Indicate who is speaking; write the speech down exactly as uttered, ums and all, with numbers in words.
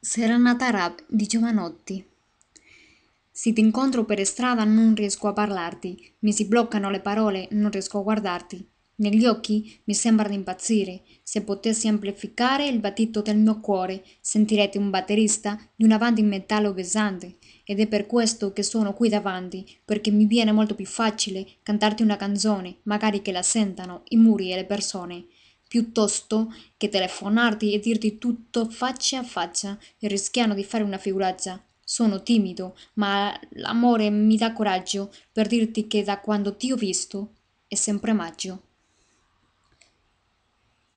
Speaker 1: Serenata Rap di Giovanotti. Se ti incontro per strada non riesco a parlarti, mi si bloccano le parole, non riesco a guardarti. Negli occhi mi sembra di impazzire. Se potessi amplificare il battito del mio cuore, sentirete un batterista di una banda in metallo pesante. Ed è per questo che sono qui davanti, perché mi viene molto più facile cantarti una canzone, magari che la sentano i muri e le persone, piuttosto che telefonarti e dirti tutto faccia a faccia e rischiano di fare una figuraccia. Sono timido, ma l'amore mi dà coraggio per dirti che da quando ti ho visto è sempre maggio.